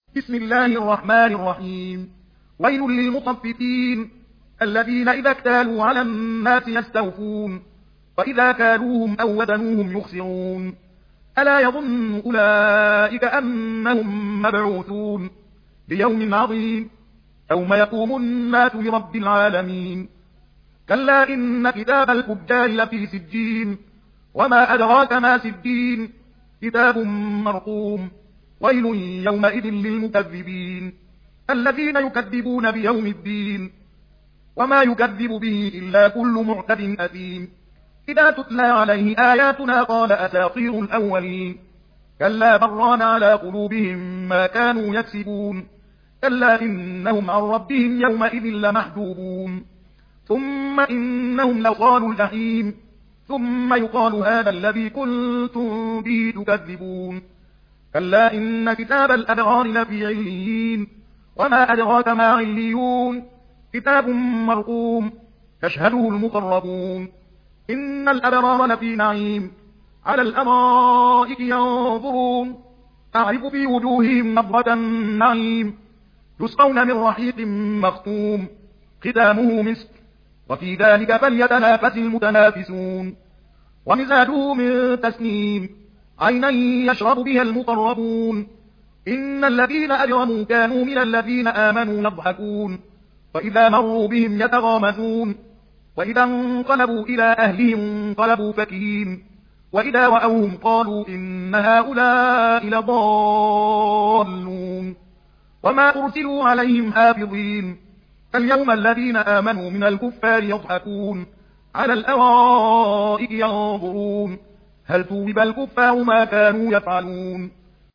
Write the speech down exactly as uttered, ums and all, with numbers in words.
بسم الله الرحمن الرحيم. ويل للمطففين الذين إذا اكتالوا على الناس يستوفون وإذا كالوهم أو وزنوهم يخسرون ألا يظن أولئك أنهم مبعوثون ليوم عظيم يوم يقوم الناس لرب العالمين. كلا إن كتاب الفجار لفي سجين وما أدراك ما سجين كتاب مرقوم. ويل يومئذ للمكذبين الذين يكذبون بيوم الدين وما يكذب به إلا كل معتد أثيم إذا تتلى عليه آياتنا قال أساطير الأولين كلا بران على قلوبهم ما كانوا يكسبون كلا إنهم عن ربهم يومئذ لمحجوبون ثم إنهم لصالوا الجحيم ثم يقال هذا الذي كنتم به تكذبون كلا إن كتاب الأبرار لفي عليين وما أدراك ما عليون كتاب مرقوم يشهده المقربون إن الأبرار لفي نعيم على الأرائك ينظرون تعرف في وجوههم نضرة النعيم يسقون من رحيق مختوم ختامه مسك وفي ذلك فليتنافس المتنافسون ومزاجه من تسنيم عينا يشرب بها المقربون إن الذين أجرموا كانوا من الذين آمنوا يضحكون وإذا مروا بهم يتغامزون وإذا انقلبوا إلى أهلهم انقلبوا فكهين وإذا رأوهم قالوا إن هؤلاء لضالون وما أرسلوا عليهم حافظين فاليوم الذين آمنوا من الكفار يضحكون على الأرائك ينظرون هل ثوب الكفار ما كانوا يفعلون